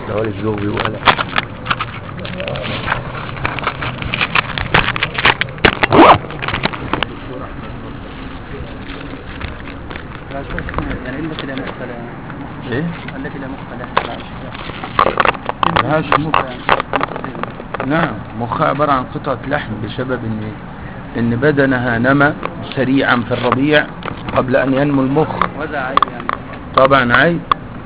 لو الزوج ولا ايه التي لا مخ لهاش مخ. نعم، مخها عبارة عن قطعة لحم بسبب ان بدنها نمى سريعا في الربيع قبل ان ينمو المخ. وهذا عيب يعني. طبعا عيب.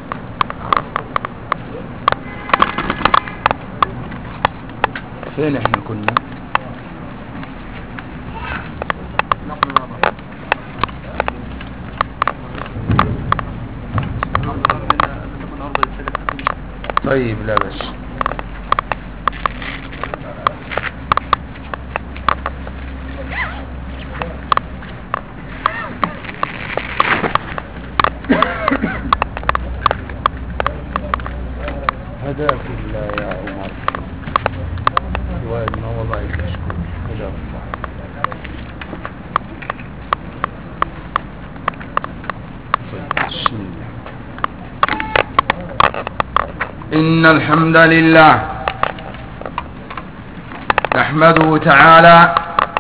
فين احنا كنا؟ طيب لا بس هداك الله يا عمر وإن والله يشكر هداك الله. بسم الله. إن الحمد لله نحمده تعالى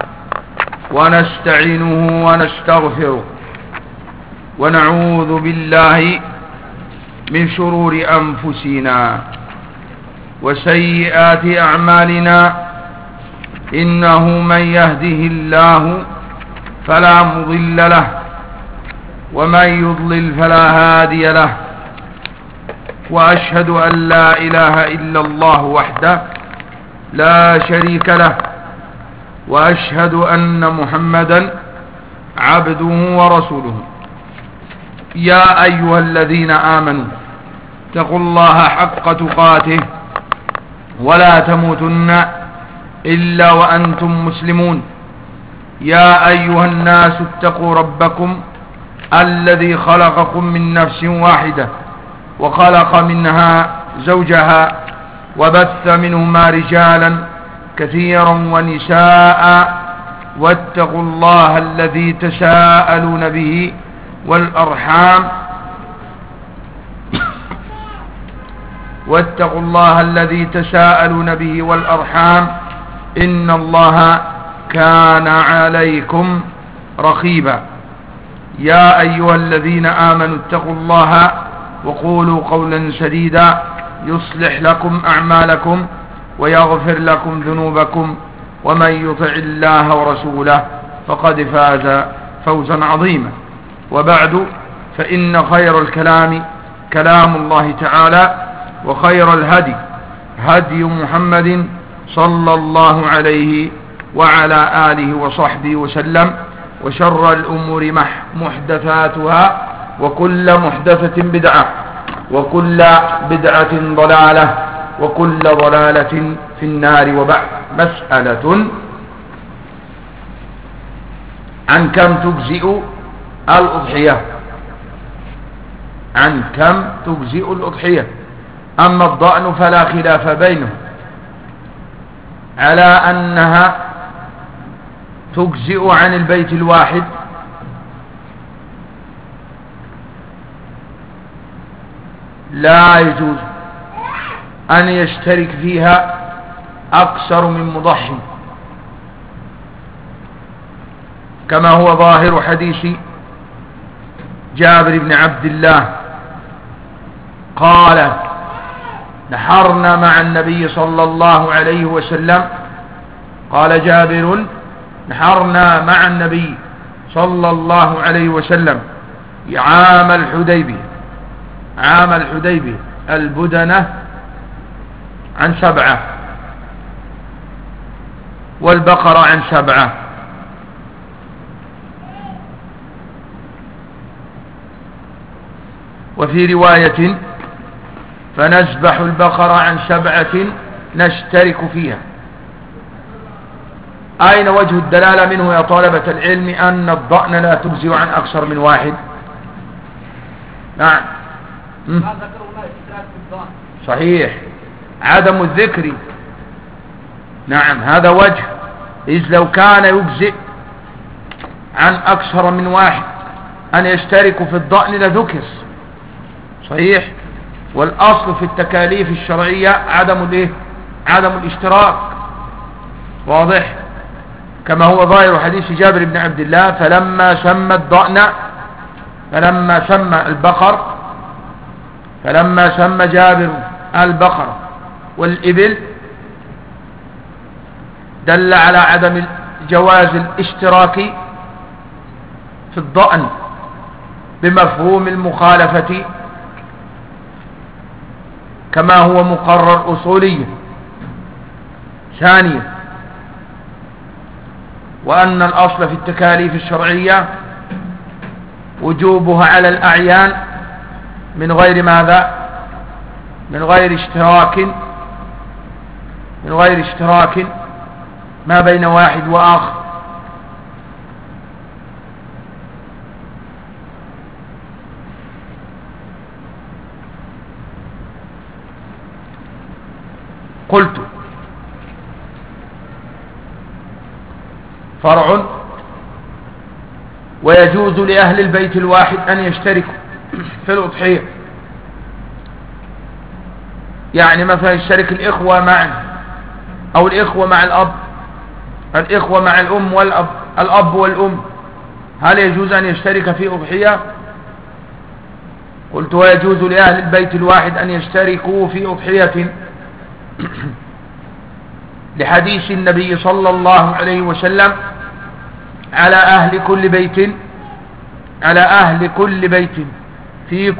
ونستعينه ونستغفره ونعوذ بالله من شرور أنفسنا وسيئات أعمالنا إنه من يهده الله فلا مضل له ومن يضلل فلا هادي له وأشهد أن لا إله إلا الله وحده لا شريك له وأشهد أن محمدا عبده ورسوله. يا أيها الذين آمنوا اتقوا الله حق تقاته ولا تموتن إلا وأنتم مسلمون. يا أيها الناس اتقوا ربكم الذي خلقكم من نفس واحدة وخلق منها زوجها وبث منهما رجالا كثيرا ونساء واتقوا الله الذي تساءلون به والأرحام واتقوا الله الذي تساءلون به والأرحام إن الله كان عليكم رقيبا. يا أيها الذين آمنوا اتقوا الله وقولوا قولا سديدا يصلح لكم أعمالكم ويغفر لكم ذنوبكم ومن يطع الله ورسوله فقد فاز فوزا عظيما. وبعد، فإن خير الكلام كلام الله تعالى وخير الهدي هدي محمد صلى الله عليه وعلى آله وصحبه وسلم وشر الأمور محدثاتها وكل محدثة بدعة وكل بدعة ضلالة وكل ضلالة في النار. وبعد، مسألة عن كم تجزئ الأضحية. عن كم تجزئ الأضحية. أما الضأن فلا خلاف بينه على أنها تجزئ عن البيت الواحد لا يجوز أن يشترك فيها أكثر من مضحي كما هو ظاهر حديث جابر بن عبد الله قال: نحرنا مع النبي صلى الله عليه وسلم. قال جابر: نحرنا مع النبي صلى الله عليه وسلم عام الحديبية. عام الحديبية البدنة عن 7 والبقرة عن 7. وفي رواية: فنذبح البقرة عن 7 نشترك فيها. أين وجه الدلالة منه يا طالبة العلم أن الضأن لا تجزئ عن أكثر من واحد؟ نعم، صحيح، عدم الذكر. نعم، هذا وجه. إذ لو كان يجزئ عن أكثر من واحد أن يشتركوا في الضأن لذكر. صحيح، والأصل في التكاليف الشرعية عدم الاشتراك. واضح؟ كما هو ظاهر حديث جابر بن عبد الله: فلما سمى الضأن، فلما سمى البقر، فلما سمى جابر البقر والإبل دل على عدم جواز الاشتراك في الضأن بمفهوم المخالفة كما هو مقرر أصوليا. ثانيا، وأن الأصل في التكاليف الشرعية وجوبها على الأعيان من غير ماذا؟ من غير اشتراك ما بين واحد وآخر. قلت: فرع: ويجوز لأهل البيت الواحد أن يشتركوا في الأضحية. يعني مثلا يشترك الإخوة معا، أو الإخوة مع الأب، الإخوة مع الأم والأب، الأب والأم، هل يجوز أن يشترك في أضحية؟ قلت: ويجوز لأهل البيت الواحد أن يشتركوا في أضحية لحديث النبي صلى الله عليه وسلم: على أهل كل بيت في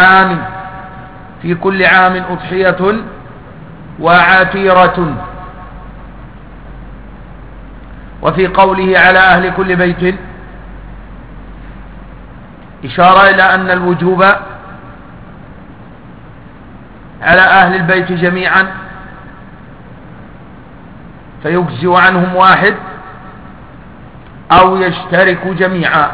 كل عام أضحية وعتيرة. وفي قوله على أهل كل بيت إشارة إلى أن الوجوب على أهل البيت جميعا، فيجزئ عنهم واحد أو يشترك جميعا.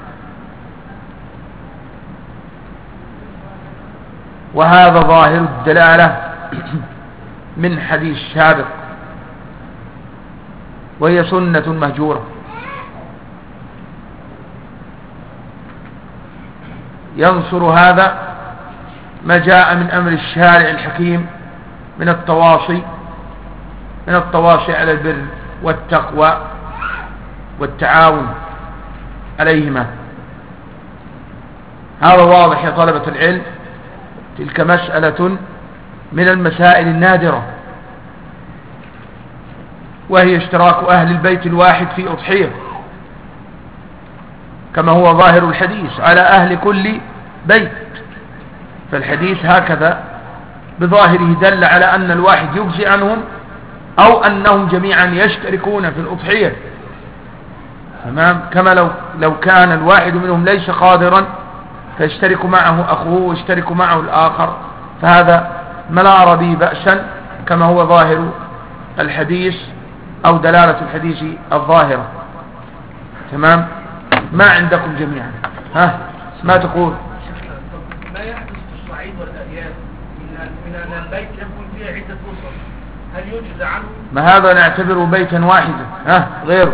وهذا ظاهر الدلالة من حديث سابق، وهي سنة مهجورة. ينصر هذا ما جاء من أمر الشارع الحكيم من التواصي على البر والتقوى والتعاون عليهما. هذا واضح يا طلبة العلم. تلك مسألة من المسائل النادرة، وهي اشتراك أهل البيت الواحد في أضحية، كما هو ظاهر الحديث: على أهل كل بيت. فالحديث هكذا بظاهره دل على أن الواحد يجزي عنهم، أو أنهم جميعا يشتركون في الأضحية. تمام؟ كما لو كان الواحد منهم ليس قادرا فيشترك معه أخوه ويشترك معه الآخر، فهذا ما لا أرى به بأسا، كما هو ظاهر الحديث أو دلالة الحديث الظاهرة. تمام؟ ما عندكم جميعا؟ ما تقول؟ ما يحدث في الصعيد والأرياف من أن البيت يكون فيه عدة أسر، هل يجزى عنه؟ ما هذا نعتبره بيتا واحدا. غيره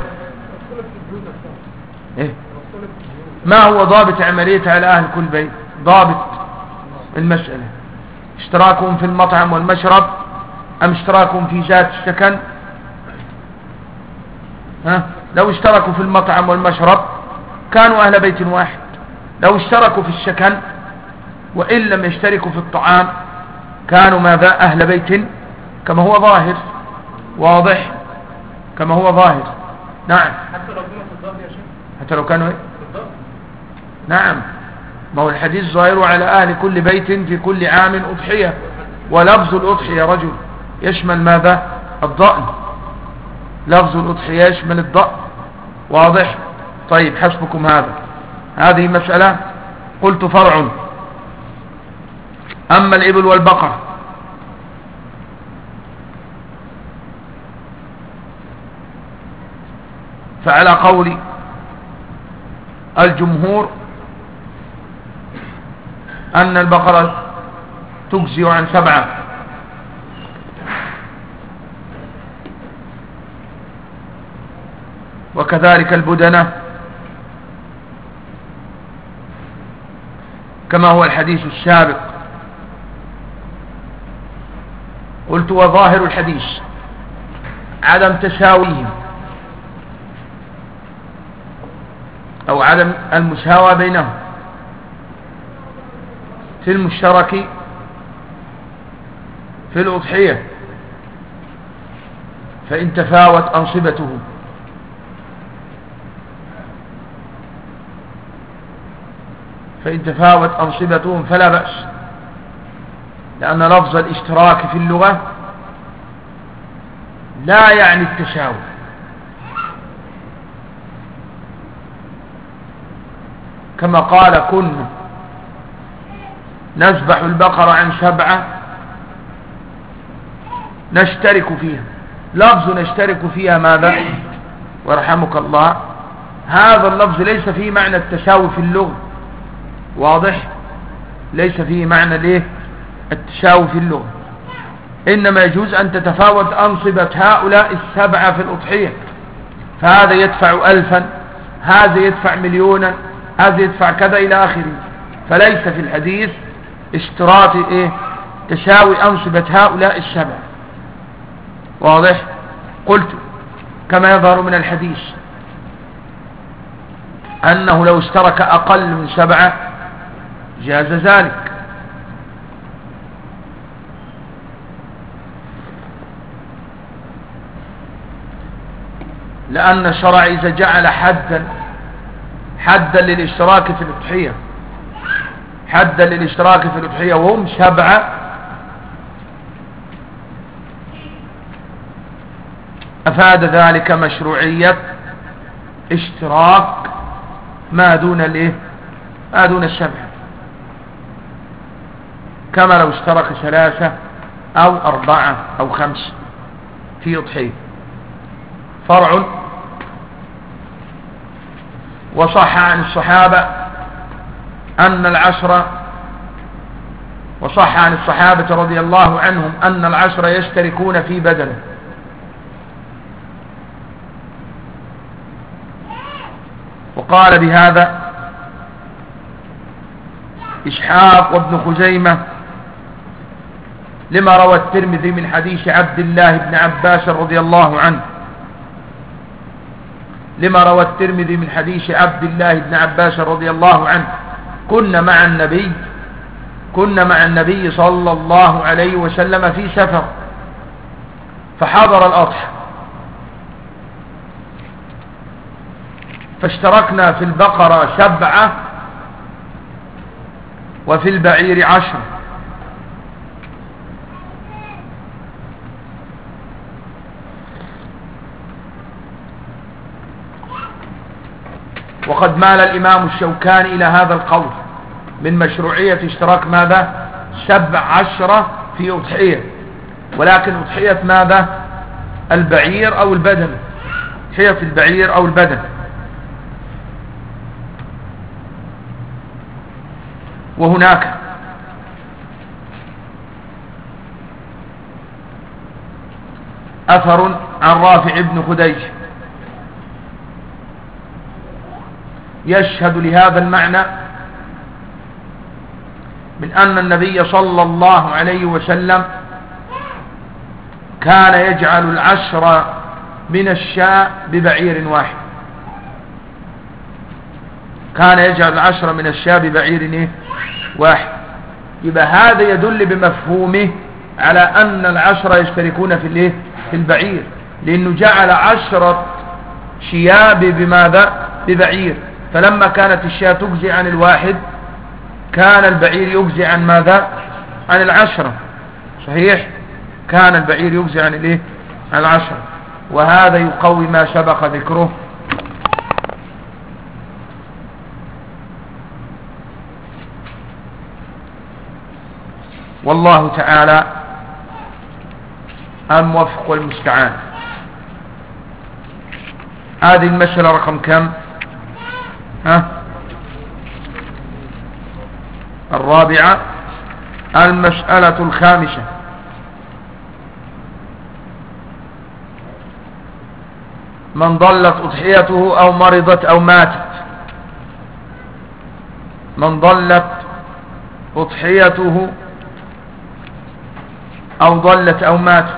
إيه؟ ما هو ضابط عملية على أهل كل بيت؟ ضابط المسألة اشتراكهم في المطعم والمشرب، أم اشتراكهم في ذات السكن؟ لو اشتركوا في المطعم والمشرب كانوا أهل بيت واحد. لو اشتركوا في السكن وإن لم يشتركوا في الطعام كانوا ماذا؟ أهل بيت، كما هو ظاهر. واضح؟ كما هو ظاهر. نعم. حتى لو كانوا في الظهر يا شيخ؟ حتى لو كانوا ايه؟ في الظهر. نعم، ما هو الحديث ظاهر على أهل كل بيت في كل عام أضحية، ولفظ الأضحية يا رجل يشمل ماذا؟ الضأن. لفظ الأضحية يشمل الضأن. واضح؟ طيب، حسبكم هذا. هذه مسألة. قلت: فرع: أما الإبل والبقر فعلى قول الجمهور أن البقرة تجزي عن 7، وكذلك البدنة، كما هو الحديث السابق قلت وظاهر الحديث عدم تساويهم أو عدم المساواة بينهم في المشترك في الأضحية، فإن تفاوت أنصبتهم فلا بأس، لأن لفظ الاشتراك في اللغة لا يعني التساوي، كما قال كنا نذبح البقرة عن 7 نشترك فيها، لفظ نشترك فيها ماذا؟ ورحمك الله، هذا اللفظ ليس فيه معنى التساوي في اللغة، واضح؟ ليس فيه معنى ليه التساوي في اللغة، إنما يجوز أن تتفاوت أنصبة هؤلاء 7 في الأضحية، فهذا يدفع 1000، هذا يدفع 1,000,000، هذا يدفع كذا إلى آخره، فليس في الحديث اشتراط تساوي أنصبة هؤلاء 7، واضح؟ قلت كما يظهر من الحديث أنه لو اشترك أقل من 7 جاز ذلك، لأن الشرع إذا جعل حدا للاشتراك في الأضحية وهم 7 أفاد ذلك مشروعية اشتراك ما دون 7، كما لو اشترك 3 أو 4 أو 5 في أضحية. فرع: وصح عن الصحابة رضي الله عنهم أن العشرة يشتركون في بدنه، وقال بهذا إسحاق وابن خزيمة لما روى الترمذي من حديث عبد الله بن عباس رضي الله عنه كنا مع النبي صلى الله عليه وسلم في سفر فحضر الأضحى، فاشتركنا في البقرة 7 وفي البعير 10، وقد مال الإمام الشوكاني إلى هذا القول من مشروعية اشتراك ماذا؟ 17 في أضحية، ولكن أضحية ماذا؟ البعير أو البدن، أضحية البعير أو البدن. وهناك أثر عن رافع بن خديج يشهد لهذا المعنى، من أن النبي صلى الله عليه وسلم كان يجعل 10 من الشاء ببعير واحد، واحد. يبقى هذا يدل بمفهومه على أن 10 يشتركون في البعير، لأنه جعل 10 شياب بماذا؟ ببعير، فلما كانت الشاة تجزي عن الواحد كان البعير يجزي عن ماذا؟ عن 10، صحيح؟ كان البعير يجزي عن 10، وهذا يقوي ما سبق ذكره. والله تعالى الموفق والمستعان. هذه المسألة رقم كم؟ الرابعة. المسألة الخامسة: من ضلت أضحيته أو مرضت أو ماتت، من ضلت أضحيته أو ضلت أو ماتت،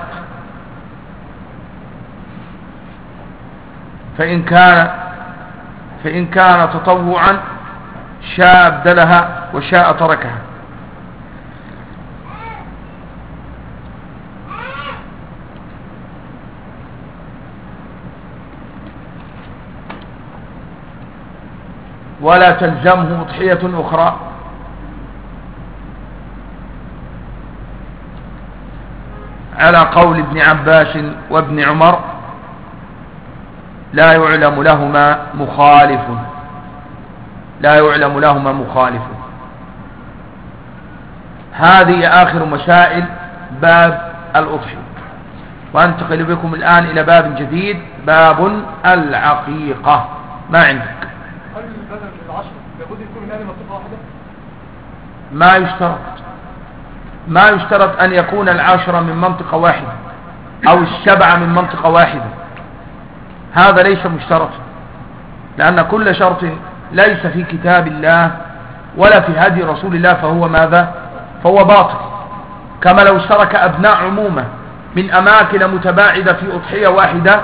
فإن كان تطوعا شاء أبدلها وشاء تركها. ولا تلزمه أضحية أخرى على قول ابن عباس وابن عمر لا يعلم لهما مخالف، لا يعلم لهما مخالف. هذه آخر مسائل باب الأضحية. وأنتقل بكم الآن إلى باب جديد، باب العقيقة. ما عندك؟ هل البدن العشر لابد يكون من منطقة واحدة؟ ما يشترط أن يكون العشرة من منطقة واحدة أو السبعة من منطقة واحدة، هذا ليس مشترطا، لأن كل شرط ليس في كتاب الله ولا في هدي رسول الله فهو ماذا؟ فهو باطل. كما لو اشترك أبناء عمومة من أماكن متباعدة في أضحية واحدة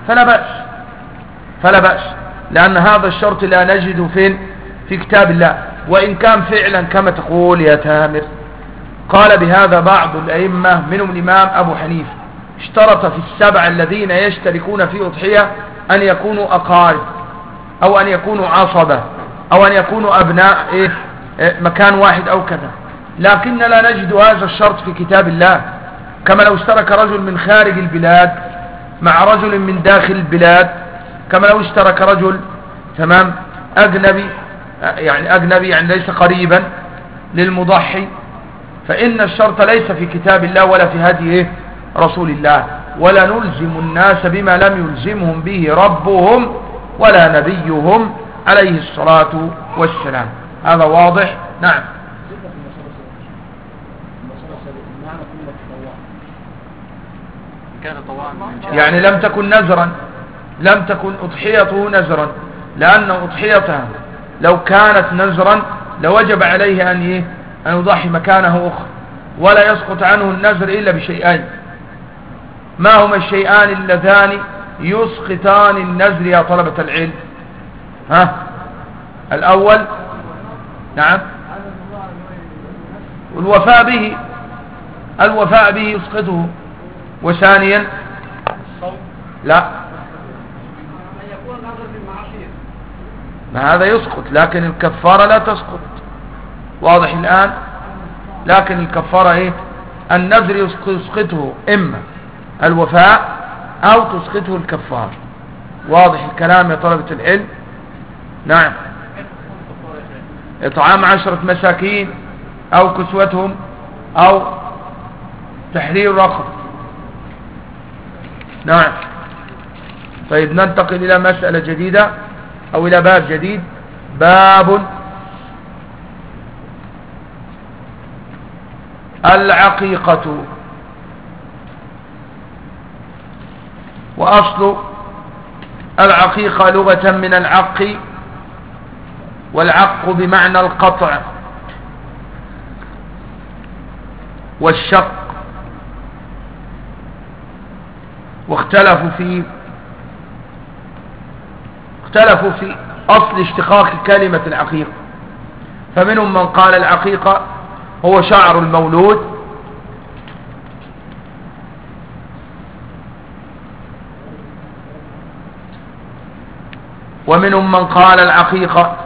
فلا بأس، لأن هذا الشرط لا نجد في كتاب الله. وإن كان فعلا كما تقول يا تامر، قال بهذا بعض الأئمة منهم الإمام أبو حنيفة، اشترط في السبع الذين يشتركون في أضحية أن يكونوا أقارب أو أن يكونوا عصبة أو أن يكونوا أبناء مكان واحد أو كذا، لكن لا نجد هذا الشرط في كتاب الله. كما لو اشترك رجل من خارج البلاد مع رجل من داخل البلاد، كما لو اشترك رجل تمام أجنبي يعني ليس قريبا للمضحي، فإن الشرط ليس في كتاب الله ولا في هدي رسول الله. ولا نلزم الناس بما لم يلزمهم به ربهم ولا نبيهم عليه الصلاة والسلام. هذا واضح؟ نعم. يعني لم تكن نذرا، لم تكن أضحيته نذرا، لأن أضحيتها لو كانت نذرا لوجب عليه أن يضحي مكانه أخرى، ولا يسقط عنه النذر إلا بشيئين. ما هما الشيئان اللذان يسقطان النذر يا طلبة العلم؟ الأول نعم الوفاء به يسقطه. وثانيا لا، ما هذا يسقط لكن الكفارة لا تسقط. واضح الآن؟ لكن الكفارة النذر يسقطه إما الوفاء أو تسقطه الكفارة. واضح الكلام يا طلبة العلم؟ نعم. إطعام 10 مساكين أو كسوتهم أو تحرير رقبة. نعم. طيب ننتقل إلى مسألة جديدة أو إلى باب جديد، باب العقيقة. وأصل العقيقة لغة من العق، والعق بمعنى القطع والشق. واختلفوا في أصل اشتقاق كلمة العقيقة، فمنهم من قال العقيقة هو شعر المولود، ومنهم من قال العقيقة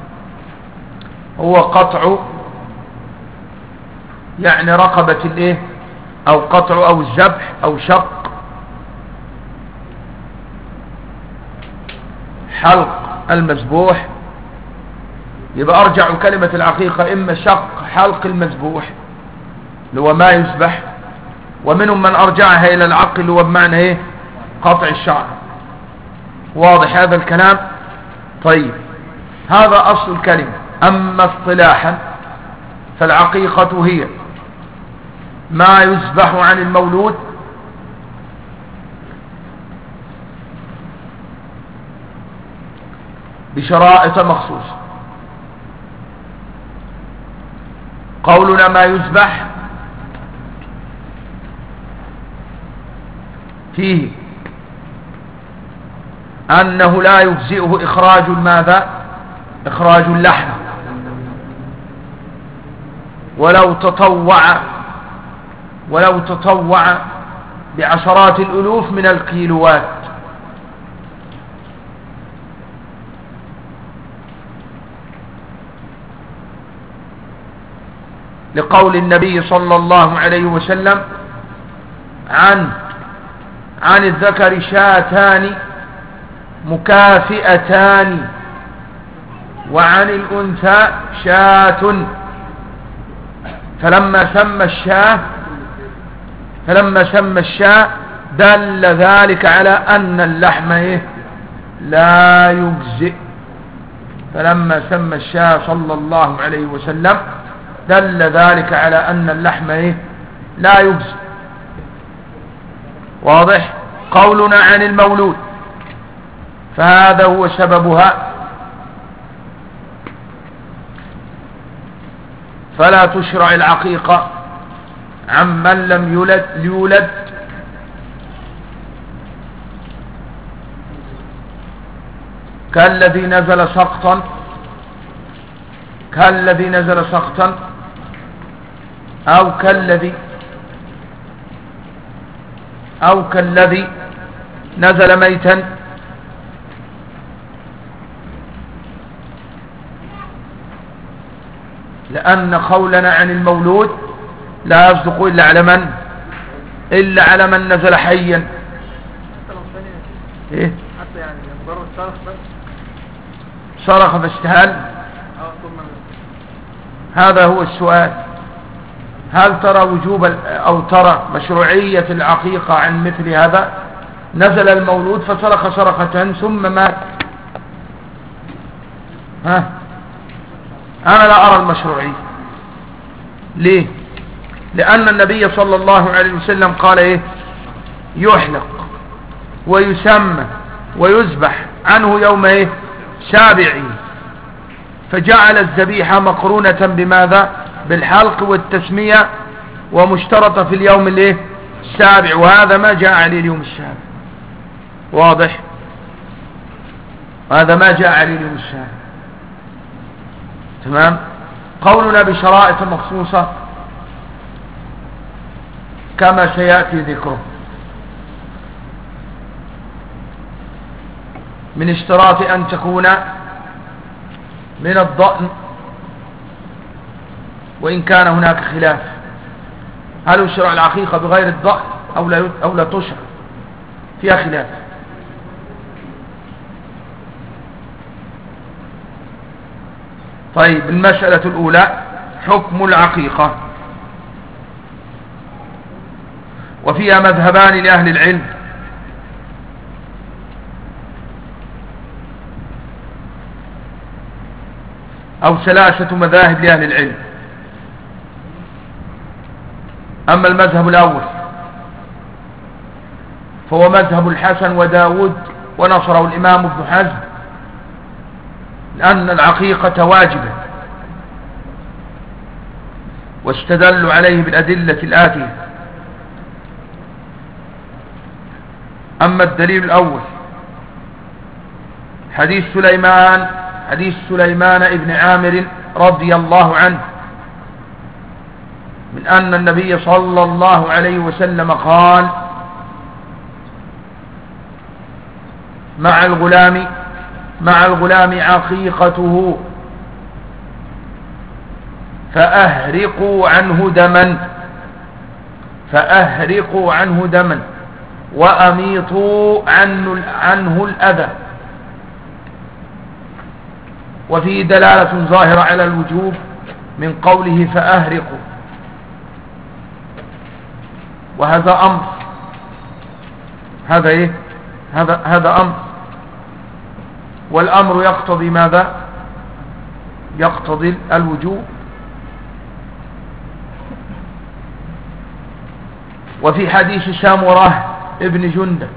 هو قطع يعني رقبة أو قطع أو الذبح أو شق حلق المذبوح. يبقى أرجع كلمة العقيقة إما شق حلق المذبوح اللي هو ما يذبح، ومنهم من أرجعها إلى العق اللي هو بمعنى قطع الشعر. واضح هذا الكلام؟ طيب هذا أصل الكلمة. أما اصطلاحا فالعقيقة هي ما يذبح عن المولود بشرائط مخصوصة. قولنا ما يذبح فيه أنه لا يجزئه إخراج ماذا؟ إخراج اللحم، ولو تطوع بعشرات الألوف من الكيلوات. لقول النبي صلى الله عليه وسلم عن الذكر شاتان مكافئتان وعن الأنثى شاة، فلما سمى الشاة دل ذلك على أن اللحم لا يجزئ. فلما سمى الشاة صلى الله عليه وسلم دل ذلك على أن اللحم لا يجزئ. واضح؟ قولنا عن المولود فهذا هو سببها، فلا تشرع العقيقة عمن لم يولد كالذي نزل سقطا أو كالذي نزل ميتا، لأن قولنا عن المولود لا يصدق إلا على من نزل حيا. إيه؟ حتى يعني مجرد صرخ بس، صرخ فاستهل. هذا هو السؤال، هل ترى وجوب أو ترى مشروعية العقيقة عن مثل هذا؟ نزل المولود فصرخ صرخة ثم مات. أنا لا أرى المشروعية. ليه؟ لأن النبي صلى الله عليه وسلم قال يحلق ويسمى ويذبح عنه يوم سابعه، فجعل الذبيحة مقرونة بماذا؟ بالحلق والتسمية، ومشترطة في اليوم السابع، وهذا ما جاء عليه اليوم السابع. واضح؟ هذا ما جاء عليه اليوم السابع. تمام؟ قولنا بشرائط مخصوصة كما سيأتي ذكره. من اشتراط أن تكون من الضأن، وإن كان هناك خلاف هل يشرع العقيقة بغير الضأن أو لا تشرع، فيها خلاف. طيب، المسألة الأولى حكم العقيقة، وفيها مذهبان لأهل العلم. أو 3 مذاهب لأهل العلم. أما المذهب الأول فهو مذهب الحسن وداود ونصره الإمام ابن حزم، لأن العقيقة واجبة، واستدلوا عليه بالأدلة الآتية. أما الدليل الأول حديث سليمان ابن عامر رضي الله عنه من أن النبي صلى الله عليه وسلم قال: مع الغلام عقيقته فأهرقوا عنه دما وأميطوا عنه الأذى. وفيه دلالة ظاهرة على الوجوب من قوله فأهرقوا، وهذا أمر. هذا أمر، والأمر يقتضي ماذا؟ يقتضي الوجوب. وفي حديث سامورة ابن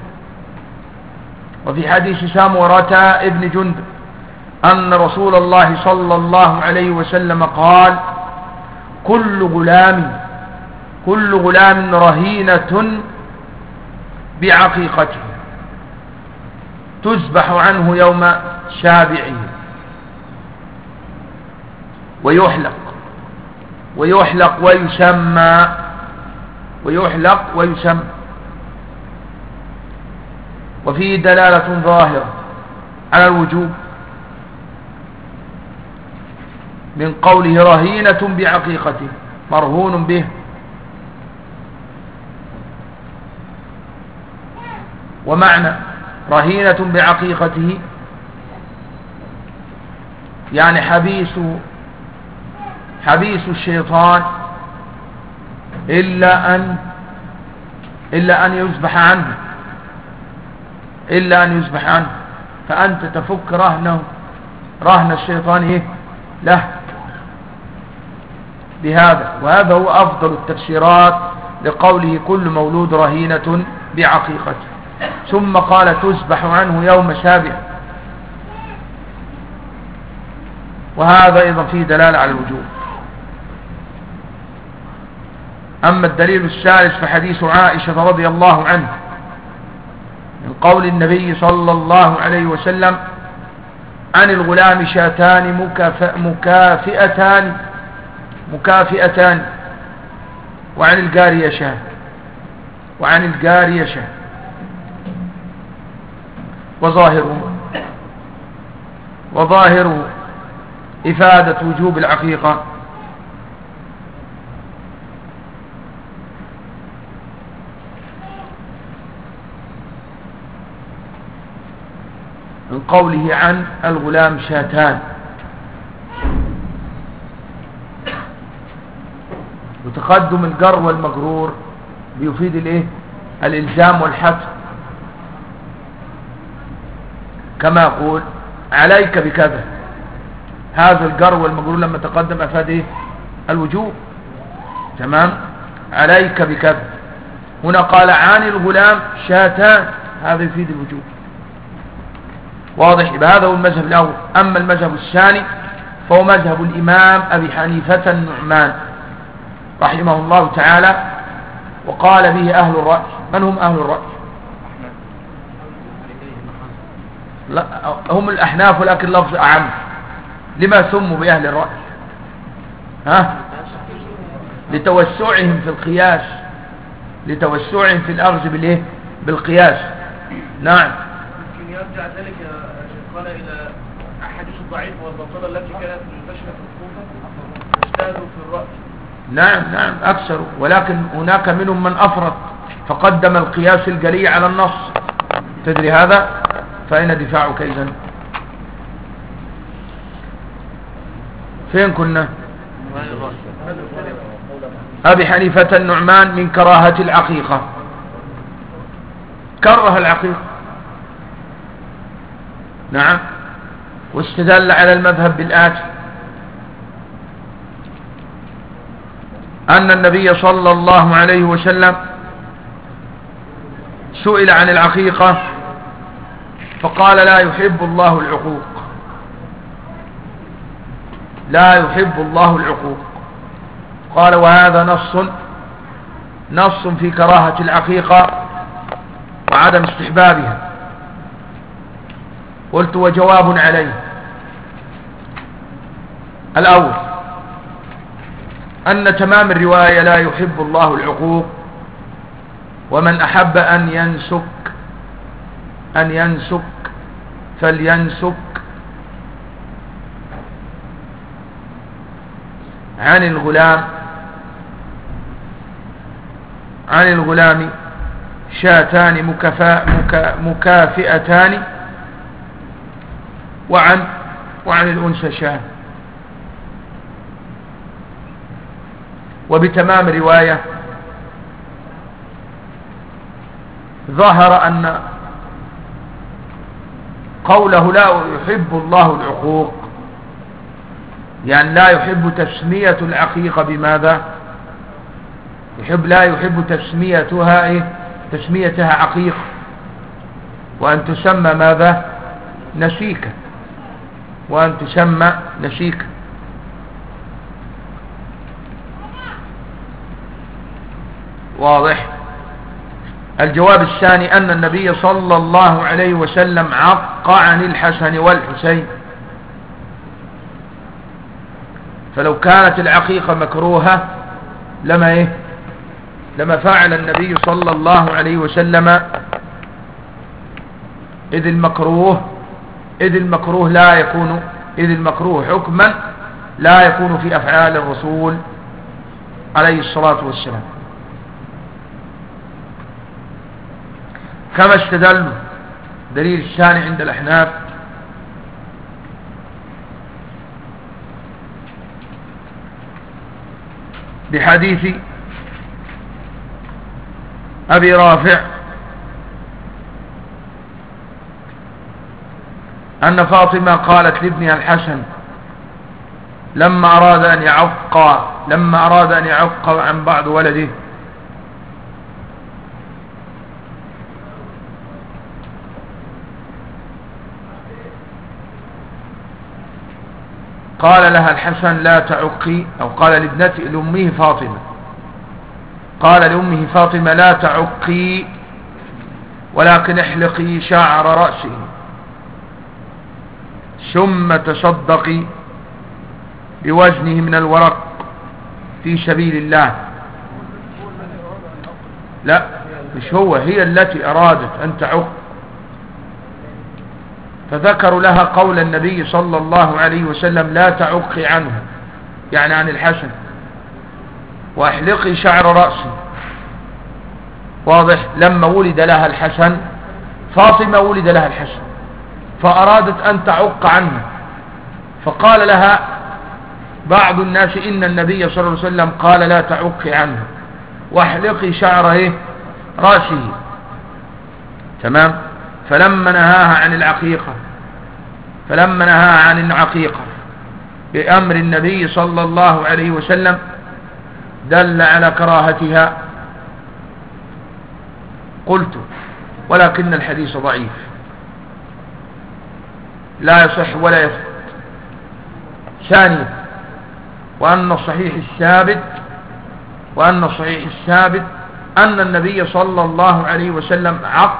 جندب أن رسول الله صلى الله عليه وسلم قال: كل غلام رهينة بعقيقته تذبح عنه يوم سابعه ويحلق ويسمى وفيه دلالة ظاهرة على الوجوب من قوله رهينة بعقيقته مرهون به، ومعنى رهينة بعقيقته يعني حبيس الشيطان إلا أن يذبح عنه، فأنت تفك رهن الشيطان له بهذا. وهذا هو أفضل التفسيرات لقوله كل مولود رهينة بعقيقته. ثم قال تذبح عنه يوم سابع، وهذا أيضا فيه دلالة على الوجوب. أما الدليل الثالث فحديث عائشة رضي الله عنه من قول النبي صلى الله عليه وسلم عن الغلام شاتان مكافئتان وعن الجارية شاه وظاهره إفادة وجوب العقيقة من قوله عن الغلام شاتان، وتقدم الجر والمجرور بيفيد الإلزام والحتم، كما يقول عليك بكذا، هذا الجر والمجرور لما تقدم أفاد الوجوب، تمام، عليك بكذا. هنا قال عن الغلام شاتان، هذا يفيد الوجوب، واضح. هذا هو المذهب الأول. أما المذهب الثاني فهو مذهب الإمام أبي حنيفة النعمان رحمه الله تعالى، وقال به أهل الرأي. من هم أهل الرأي؟ لا، هم الأحناف، ولكن لفظ أعم. لما سموا بأهل الرأي؟ لتوسعهم في القياس، لتوسعهم في الأخذ بالقياس. نعم. يمكن يرجع ذلك قال إلى أحاديث الضعيفة والباطلة التي كانت منتشرة في الكوفة اجتهدوا في الرأي. نعم أكثر، ولكن هناك منهم من أفرط فقدم القياس الجلي على النص. تدري هذا؟ فأين دفاعك إذن؟ فين كنا؟ أبي حنيفة النعمان من كراهة العقيقة، كره العقيقة، نعم، واستدل على المذهب بالآتي: أن النبي صلى الله عليه وسلم سئل عن العقيقة فقال لا يحب الله العقوق، لا يحب الله العقوق. قال وهذا نص في كراهة العقيقة وعدم استحبابها. قلت وجواب عليه: الأول أن تمام الرواية لا يحب الله العقوق، ومن أحب أن ينسك فلينسك عن الغلام شاتان مكافئتان وعن الأنثى شاه. وبتمام رواية ظهر أن قوله لا يحب الله العقوق يعني لا يحب تسمية العقيقة بماذا؟ لا يحب تسميتها عقيقة، وأن تسمى ماذا؟ نسيكا، وأن تسمى نسيكا. واضح؟ الجواب الثاني أن النبي صلى الله عليه وسلم عق عن الحسن والحسين، فلو كانت العقيقة مكروهة لما فعل النبي صلى الله عليه وسلم، إذ المكروه حكما لا يكون في أفعال الرسول عليه الصلاة والسلام. كما استدلوا دليل الثاني عند الأحناف بحديث أبي رافع أن فاطمة قالت لابنها الحسن لما أراد أن يعق عن بعض ولده: قال لها الحسن لا تعقي، أو قال لأمه فاطمة لا تعقي ولكن احلقي شعر رأسه ثم تصدقي بوزنه من الورق في سبيل الله. لا مش هو، هي التي أرادت أن تعق، فذكروا لها قول النبي صلى الله عليه وسلم لا تعقي عنه، يعني عن الحسن، واحلقي شعر رأسي. واضح؟ لما ولد لها الحسن، فاطمة ولد لها الحسن، فأرادت أن تعق عنه، فقال لها بعض الناس إن النبي صلى الله عليه وسلم قال لا تعقي عنه واحلقي شعر رأسه. تمام؟ فلما نهاها عن العقيقة بأمر النبي صلى الله عليه وسلم دل على كراهتها. قلت ولكن الحديث ضعيف لا يصح ولا يثبت. ثانيا، وأن الصحيح الثابت أن النبي صلى الله عليه وسلم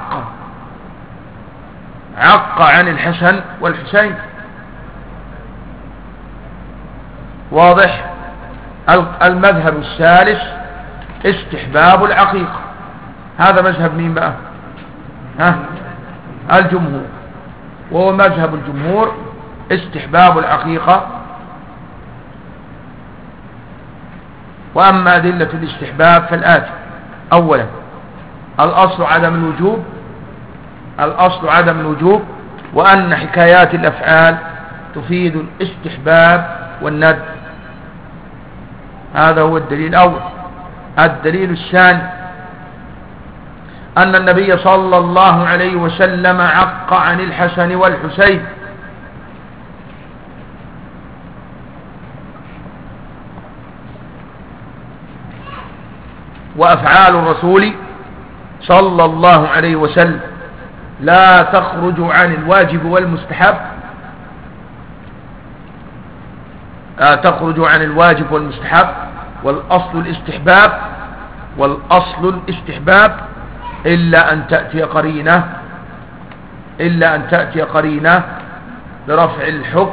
عق عن الحسن والحسين. واضح؟ المذهب الثالث استحباب العقيقة. هذا مذهب مين بقى؟ الجمهور، وهو مذهب الجمهور استحباب العقيقة. وأما أدلة الاستحباب فالآتي: أولا الأصل عدم الوجوب، وأن حكايات الأفعال تفيد الاستحباب والندب. هذا هو الدليل الأول. الدليل الثاني أن النبي صلى الله عليه وسلم عق عن الحسن والحسين، وأفعال الرسول صلى الله عليه وسلم لا تخرج عن الواجب والمستحب، والأصل الاستحباب إلا أن تأتي قرينة برفع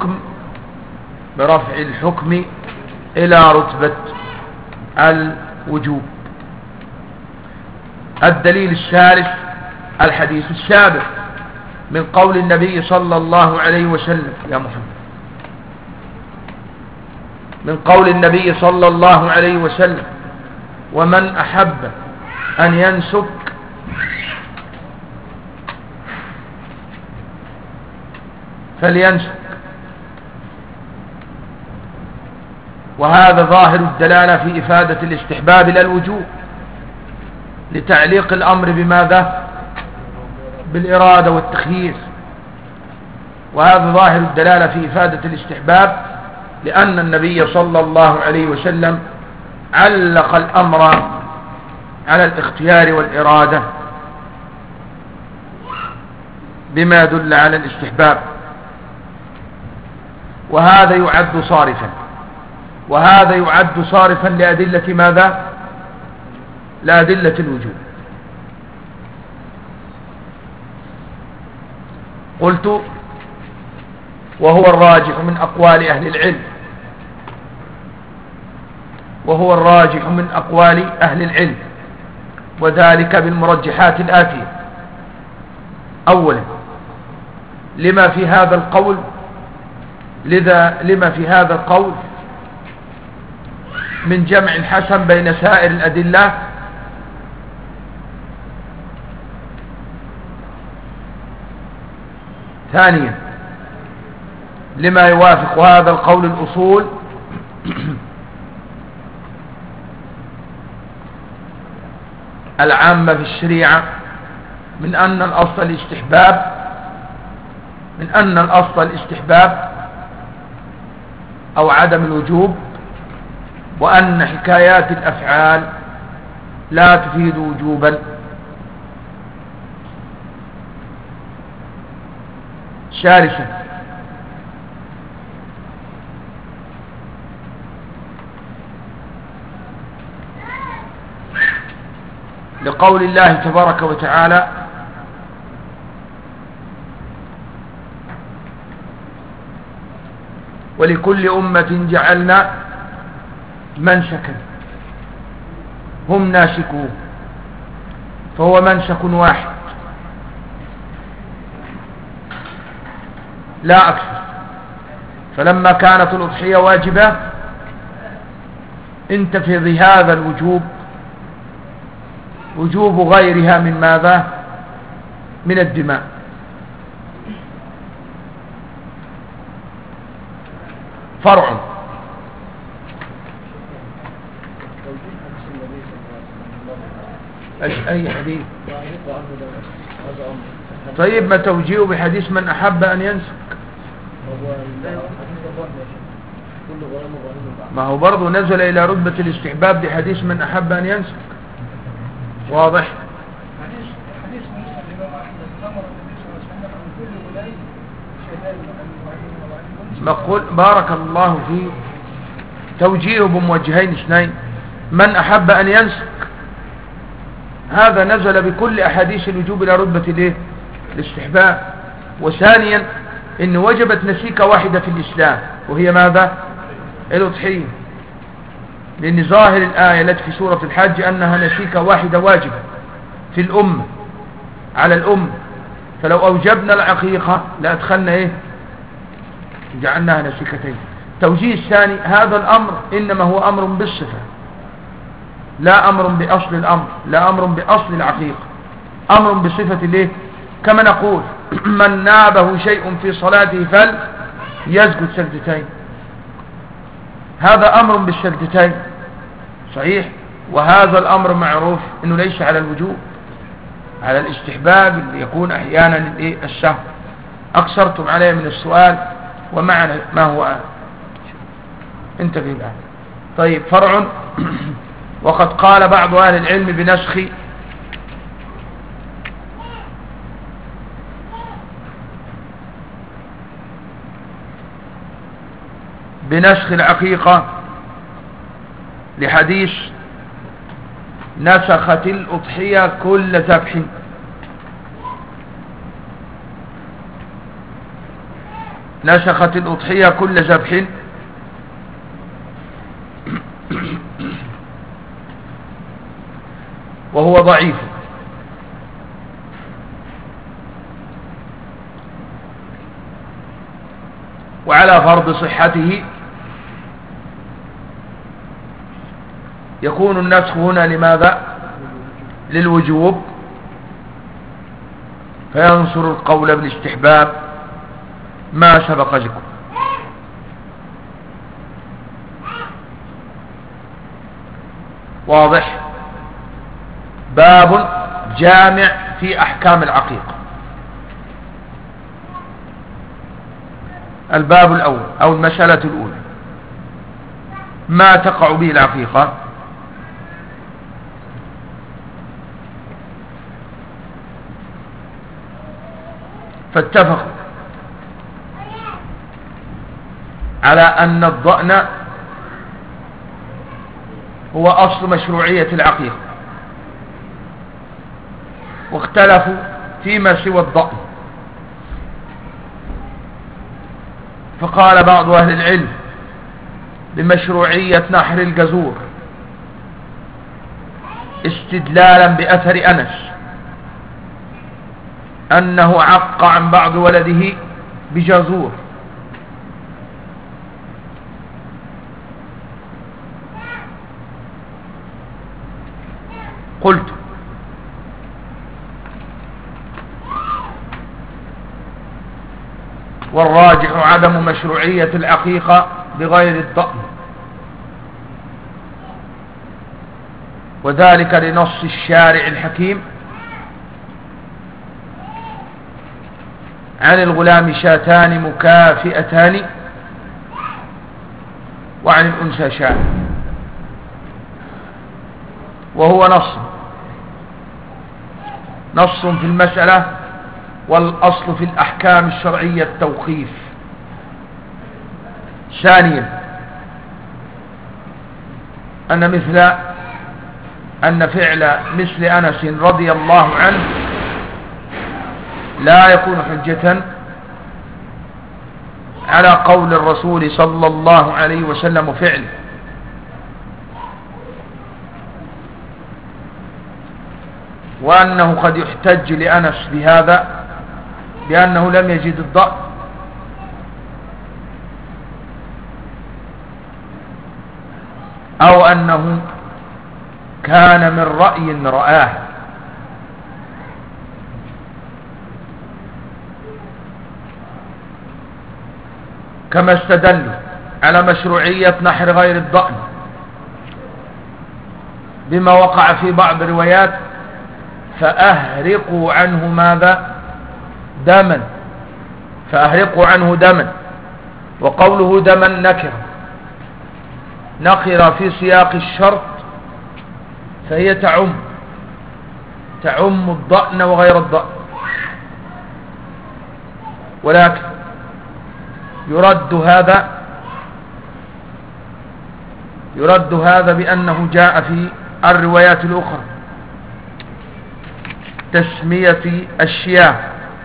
الحكم إلى رتبة الوجوب. الدليل الثالث الحديث السابق من قول النبي صلى الله عليه وسلم: يا محمد، من قول النبي صلى الله عليه وسلم: ومن أحب أن ينسك فلينسك. وهذا ظاهر الدلالة في إفادة الاستحباب إلى الوجوب، لتعليق الأمر بماذا؟ بالإرادة والتخيير. وهذا ظاهر الدلالة في إفادة الاستحباب، لأن النبي صلى الله عليه وسلم علق الأمر على الاختيار والإرادة بما يدل على الاستحباب، وهذا يعد صارفا لأدلة ماذا؟ لأدلة الوجوب. قلت وهو الراجح من أقوال أهل العلم، وهو الراجح من أقوال أهل العلم، وذلك بالمرجحات الآتية. أولا لما في هذا القول من جمع حسن بين سائر الأدلة. ثانيا لما يوافق هذا القول الأصول العامة في الشريعة من أن الأصل الاستحباب أو عدم الوجوب، وأن حكايات الأفعال لا تفيد وجوبا. ثالثا لقول الله تبارك وتعالى ولكل أمة جعلنا منسكا هم ناسكوه، فهو منسك واحد لا أكثر. فلما كانت الأضحية واجبة انتفض هذا الوجوب وجوب غيرها من ماذا؟ من الدماء. فرع أي حديث؟ طيب ما توجيه بحديث من أحب أن ينسك؟ ما هو برضو نزل إلى رتبة الاستحباب بحديث من أحب أن ينسك. واضح؟ مقول بارك الله فيه توجيه بموجهين اثنين. من أحب أن ينسك هذا نزل بكل أحاديث الوجوب إلى رتبة الاستحباب. وثانيا إن وجبت نسيكة واحدة في الإسلام وهي ماذا؟ الأضحية، لأن ظاهر الآية التي في سورة الحج أنها نسيكة واحدة واجبة في الأمة على الأمة، فلو أوجبنا العقيقة لأدخلنا جعلناها نسيكتين. توجيه الثاني هذا الأمر إنما هو أمر بالصفة لا أمر بأصل الأمر، لا أمر بأصل العقيقة، أمر بصفة كما نقول من نابه شيء في صلاته فليسجد سجدتين، هذا أمر بالسجدتين صحيح. وهذا الأمر معروف أنه ليس على الوجوب، على الاستحباب اللي يكون أحيانا السهو. أكثرتم عليه من السؤال ومعنى ما هو انتبه الآن. طيب فرع وقد قال بعض أهل العلم بنسخ العقيقة لحديث نسخت الأضحية كل ذبح. نسخت الأضحية كل ذبح وهو ضعيف. وعلى فرض صحته يكون النسخ هنا لماذا؟ للوجوب، فينصر القول بالاستحباب ما سبق ذكره. واضح؟ باب جامع في أحكام العقيقة. الباب الأول أو المسألة الأولى ما تقع به العقيقة. فاتفقوا على أن الضأن هو أصل مشروعية العقيقة، واختلفوا فيما سوى الضأن، فقال بعض أهل العلم بمشروعية نحر الجزور استدلالا بأثر أنس أنه عق عن بعض ولده بجزور. قلت والراجح عدم مشروعية العقيقة بغير الضأن، وذلك لنص الشارع الحكيم عن الغلام شاتان مكافئتان وعن الأنثى شاة، وهو نص في المسألة، والأصل في الأحكام الشرعية التوقيف. ثانيا أن فعل مثل أنس رضي الله عنه لا يكون حجة على قول الرسول صلى الله عليه وسلم وفعله، وأنه قد يحتج لأنس بهذا بأنه لم يجد الضأن، أو أنه كان من رأي رآه. كما استدلوا على مشروعية نحر غير الضأن بما وقع في بعض الروايات فأهرقوا عنه ماذا؟ دما، فأهرقوا عنه دما. وقوله دما نكر في سياق الشرط، فهي تعم الضأن وغير الضأن، ولكن يرد هذا بأنه جاء في الروايات الأخرى تسمية الشياه،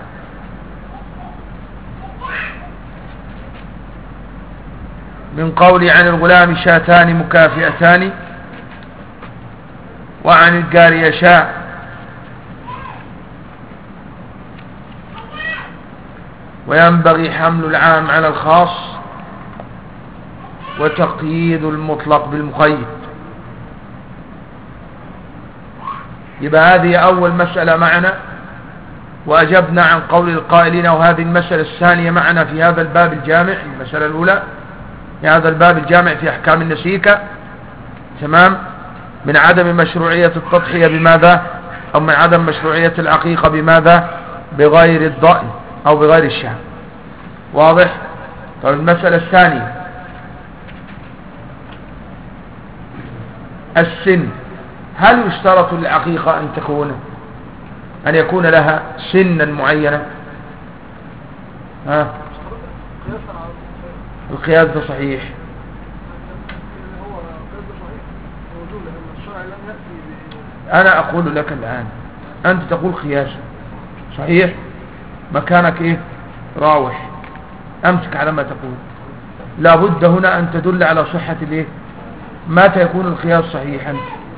من قول عن الغلام شاتان مكافئتان وعن الجارية شاة، وينبغي حمل العام على الخاص وتقييد المطلق بالمقيد. يبقى هذه أول مسألة معنا، وأجبنا عن قول القائلين، وهذه المسألة الثانية معنا في هذا الباب الجامع. المسألة الأولى في هذا الباب الجامع في أحكام النسيكة، تمام، من عدم مشروعية التضحية بماذا، أو من عدم مشروعية العقيقة بماذا، بغير الضأن أو بغير الشاه. واضح؟ طيب المسألة الثانية السن، هل يشترط للعقيقة أن يكون لها سنا معينة؟ القياس ده صحيح، أنا أقول لك الآن، أنت تقول قياس صحيح، مكانك إيه؟ راوح، أمسك على ما تقول. لابد هنا أن تدل على صحة الإيه؟ متى يكون القياس صحيحا؟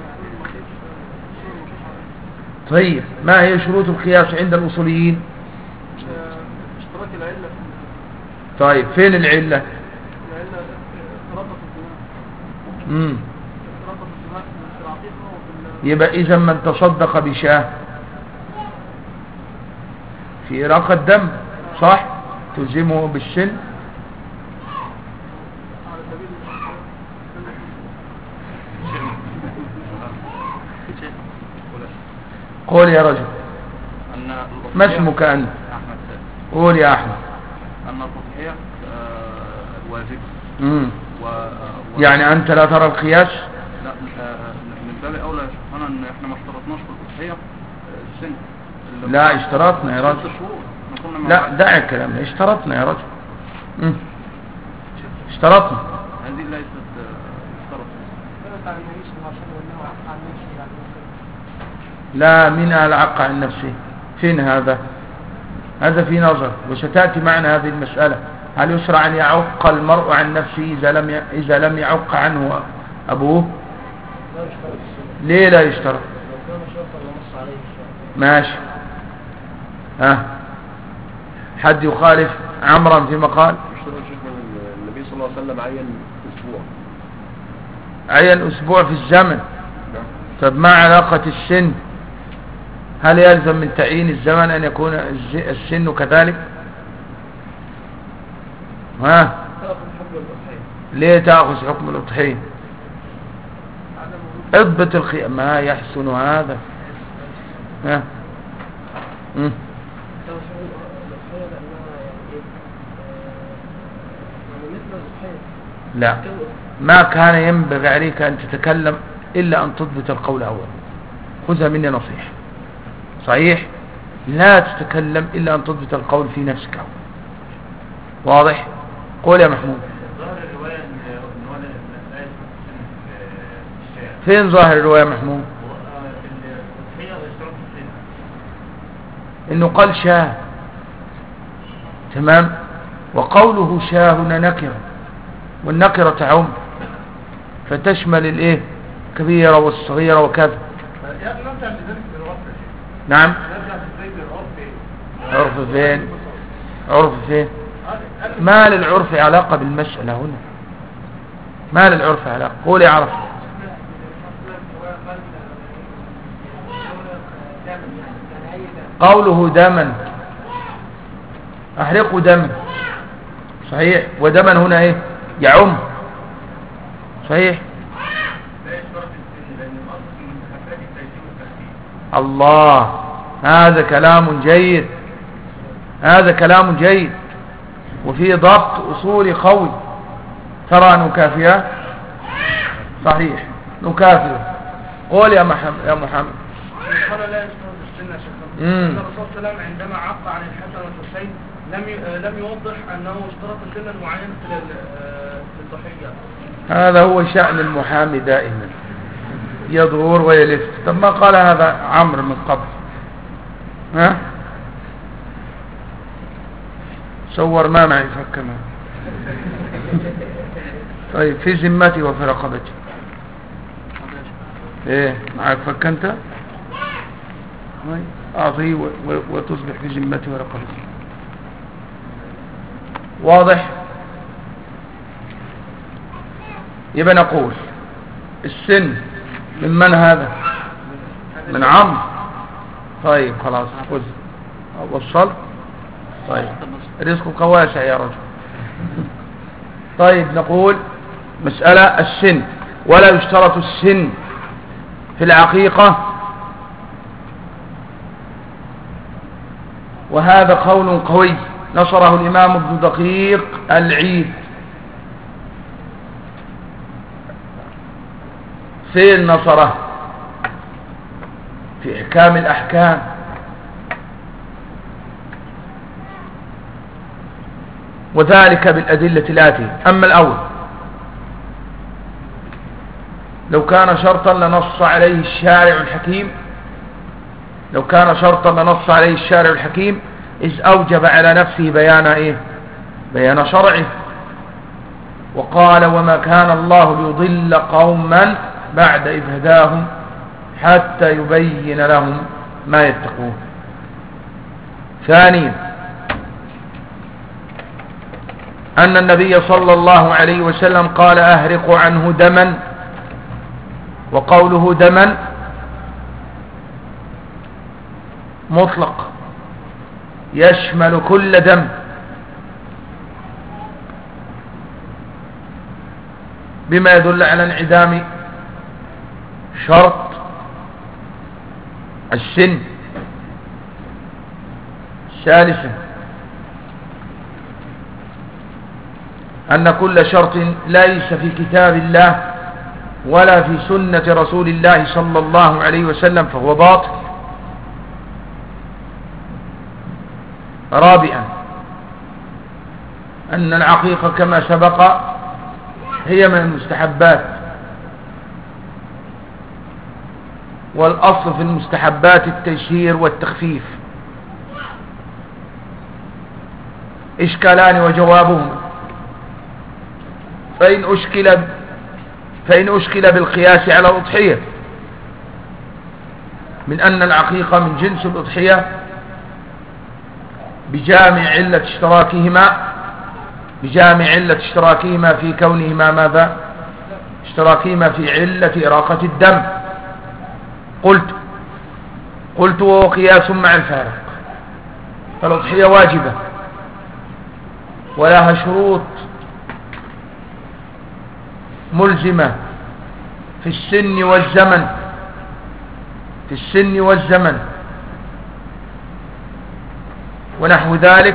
طيب ما هي شروط القياس عند الأصوليين؟ اشتراك العلة. طيب فين العلة؟ يبقى إذا من تصدق بشاه في إراقة الدم، صح، تلزمه بالسن. قول يا رجل، ما اسمك أنت؟ قول يا أحمد. أن التضحية واجب. يعني أنت لا ترى القياس؟ لا، من باب أولى سبحانه أن احنا ما اشترطناش في التضحية السن. لا اشترطنا يا رجل. لا دع الكلام ده، اشترطنا يا رجل. اشترطنا. هذه ليست اشترط. لا، من العق عن نفسه، فين هذا؟ هذا في نظر، وستأتي معنا هذه المسألة. هل يشرع أن يعق المرء عن نفسه إذا لم يعق عنه أبوه؟ لا يشترط السنة. ليه لا يشترط؟ لو كان شرطا لنص عليه الشرع. ماشي. ها حد يخالف عمرا فيما قال؟ اشترط شيخ النبي صلى الله عليه وسلم عين اسبوع. عين أسبوع في الزمن. نعم. طب ما علاقة السن؟ هل يلزم من تعيين الزمن أن يكون السن كذلك؟ ها تأخذ حكم الأضحية. ليه تأخذ حكم الأضحية؟ اضبط الخيام. ما يحسن هذا. ها تأخذ حكم الأضحية لأنها يعني مثل الأضحية. لا، ما كان ينبغي عليك أن تتكلم إلا أن تضبط القول أولا. خذها مني نصيحة. صحيح؟ لا تتكلم إلا أن تضبط القول في نفسك أولا. واضح؟ قول يا محمود. ظهر الرواية إن هو لا يشترط السن في الشارع. فين ظاهر الرواية يا محمود؟ في الأضحية ويشترط السن. إنه قال شاه. تمام. وقوله شاه هنا نكرة، والنكرة تعم فتشمل الايه كبيرة والصغيرة وكذا. نرجع لذلك بالعرف. نعم. نرجع لذلك بالعرف. عرف فين؟ عرف فين؟ ما للعرف علاقة بالمسألة هنا. ما للعرف علاقة. قول يا عرف. قوله دما، احرقوا دما. صحيح. ودما هنا ايه؟ يعم. صحيح. لا يشترط السن لأن الأصل في المستحبات التيسير والتخفيف. الله، هذا كلام جيد. هذا كلام جيد وفيه ضبط أصولي قوي. ترى نكافئه. صحيح نكافئه. قول يا محمد. قال لا يشترط السن يا شيخ. الرسول صلى الله عليه وسلم عندما عق عن الحسن والحسين لم يوضح أنه اشترط سنا معينة في الضحية. هذا هو شأن المحامي دائما، يدور ويلف. طب ما قال هذا عمرو من قبل؟ ها صور ما معي فكنا. طيب في ذمتي وفي رقبتي. ايه معك فك انت؟ اعطيه وتصبح في ذمتي ورقبتي. واضح؟ يبقى نقول السن من هذا؟ من عمرو. طيب خلاص خذ. وصل. طيب رزقك واسع يا رجل. طيب نقول مسألة السن. ولا يشترط السن في العقيقة، وهذا قول قوي نصره الإمام ابن دقيق العيد. فين نصره؟ في إحكام الأحكام. وذلك بالأدلة الآتية. أما الأول لو كان شرطا لنص عليه الشارع الحكيم، لو كان شرطا لنص عليه الشارع الحكيم إذ أوجب على نفسه بيان إيه؟ بيان شرعه. وقال وما كان الله ليضل قوما بعد إذ هداهم حتى يبين لهم ما يتقون. ثانيا أن النبي صلى الله عليه وسلم قال أهرق عنه دما. وقوله دما مطلق يشمل كل دم، بما يدل على انعدام شرط السن. ثالثا أن كل شرط ليس في كتاب الله ولا في سنة رسول الله صلى الله عليه وسلم فهو باطل. رابعا أن العقيقة كما سبق هي من المستحبات، والأصل في المستحبات التيسير والتخفيف. إشكالان وجوابهما. فإن أشكل بالقياس على الأضحية من أن العقيقة من جنس الأضحية بجامع علة اشتراكهما في كونهما ماذا؟ اشتراكهما في علة إراقة الدم. قلت وهو قياس مع الفارق. فالأضحية واجبة ولها شروط ملزمة في السن والزمن ونحو ذلك،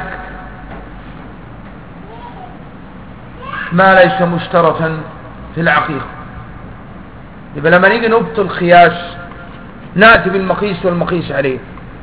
ما ليس مشترطا في العقيقة. يبقى لما نيجي نبطل القياس نأتي بالمقيس والمقيس عليه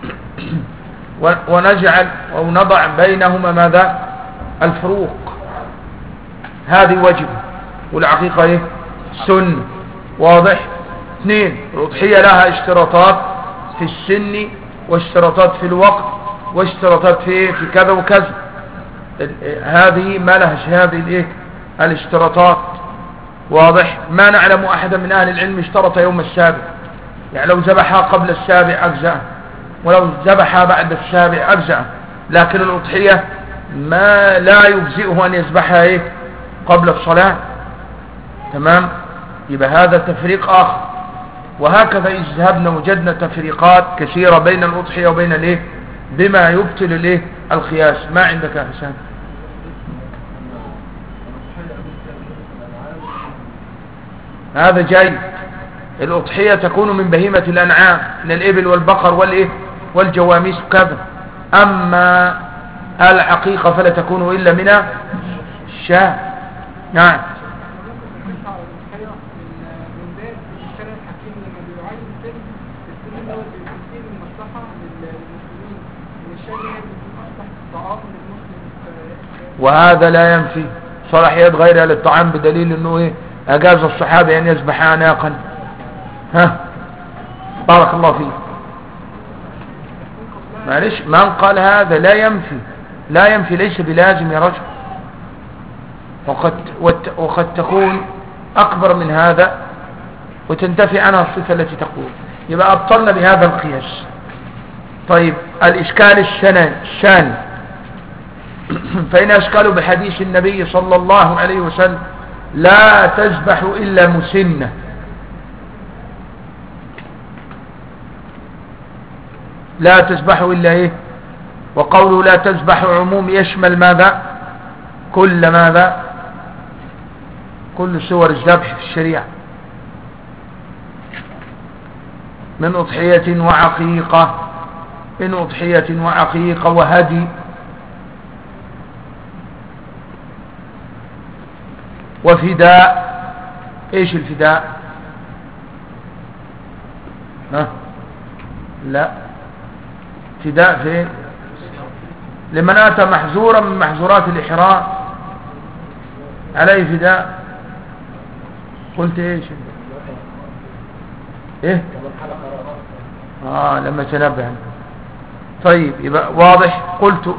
ونجعل أو نضع بينهما ماذا؟ الفروق. هذه وجب والعقيقة ايه؟ سنة. واضح؟ 2. الأضحية لها اشتراطات في السن واشتراطات في الوقت واشتراطات في كذا وكذا. هذه ما لهش هذه الايه؟ الاشتراطات. واضح؟ ما نعلم أحدا من أهل العلم اشترط يوم السابع، يعني لو ذبحها قبل السابع أجزاء ولو ذبحها بعد السابع أجزاء، لكن الأضحية ما لا يجزئه أن يذبحها ايه؟ قبل الصلاة. تمام؟ يبقى هذا تفريق آخر. وهكذا إذ ذهبنا وجدنا تفريقات كثيرة بين الأضحية وبين الايه؟ بما يبطل الايه؟ القياس. ما عندك يا حسان؟ هذا جاي. الأضحية تكون من بهيمة الأنعام من الإبل والبقر والإيه؟ والجواميس كذا. أما العقيقة فلا تكون إلا من الشاة. نعم. وهذا لا ينفي صلاحيات غيرها للطعام بدليل انه ايه؟ اجاز الصحابة ان يذبحا ناقا. بارك الله فيك. معلش، من قال هذا لا ينفي ليس بلازم يا رجل، وقد تكون اكبر من هذا وتنتفي عنها الصفة التي تقول. يبقى ابطلنا بهذا القياس. طيب الاشكال الثاني فإن أشكالوا بحديث النبي صلى الله عليه وسلم لا تذبح إلا مسنة. لا تذبح إلا إيه؟ وقوله لا تذبح عموم يشمل ماذا؟ كل صور الذبح في الشريعة من أضحية وعقيقة وهدي وفداء. ايش الفداء؟ لا، فداء فين؟ لمن اتى محظورا من محظورات الاحرام عليه فداء. قلت ايش؟ ايه؟ لما تنبه. طيب يبقى واضح. قلت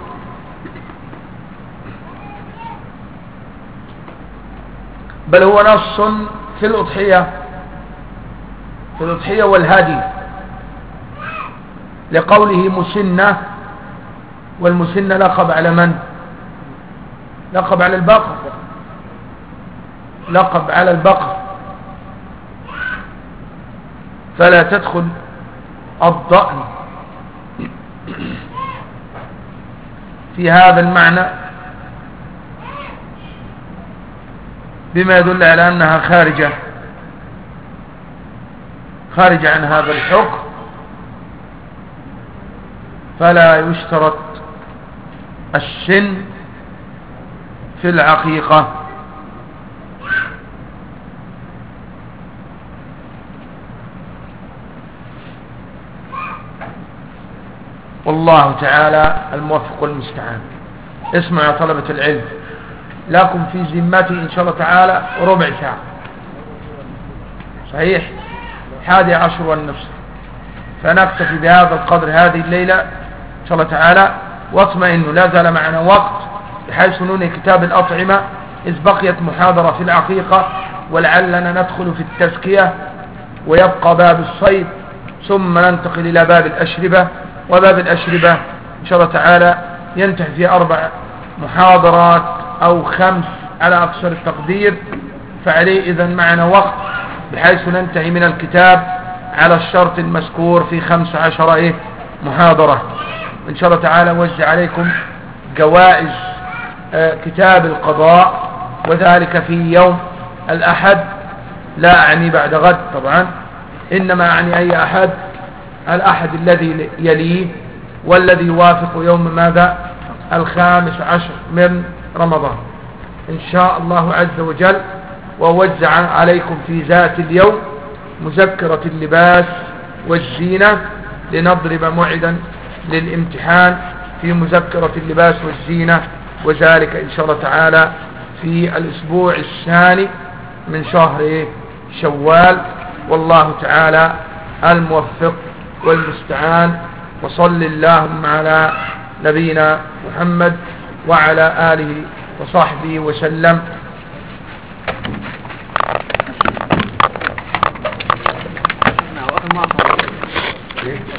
بل هو نص في الأضحية والهدي لقوله مسنة، والمسنة لقب على من؟ لقب على البقر، فلا تدخل الضأن في هذا المعنى، بما يدل على أنها خارجة عن هذا الحكم، فلا يشترط السن في العقيقة. والله تعالى الموفق والمستعان. اسمعوا يا طلبة العلم، لكم في ذمتي إن شاء الله تعالى ربع ساعة، صحيح 11 والنصف، فنكتفي بهذا القدر هذه الليلة إن شاء الله تعالى، واطمئنوا لا زال معنا وقت بحيث ننهي كتاب الأطعمة، إذ بقيت محاضرة في العقيقة، ولعلنا ندخل في التزكية ويبقى باب الصيد، ثم ننتقل إلى باب الأشربة. وباب الأشربة إن شاء الله تعالى ينتهي في 4 محاضرات أو 5 على أقصر التقدير، فعليه إذن معنا وقت بحيث ننتهي من الكتاب على الشرط المذكور في 15 محاضرة. إن شاء الله تعالى وزع عليكم جوائز كتاب القضاء، وذلك في يوم الأحد، لا أعني بعد غد طبعا، إنما أعني أي أحد، الأحد الذي يليه والذي يوافق يوم ماذا 15 من رمضان إن شاء الله عز وجل. ووزع عليكم في ذات اليوم مذكرة اللباس والزينة، لنضرب موعدا للامتحان في مذكرة اللباس والزينة، وذلك إن شاء الله تعالى في الأسبوع الثاني من شهر شوال، والله تعالى الموفق والمستعان. وصل اللهم على نبينا محمد وعلى آله وصحبه وسلم. وقت ما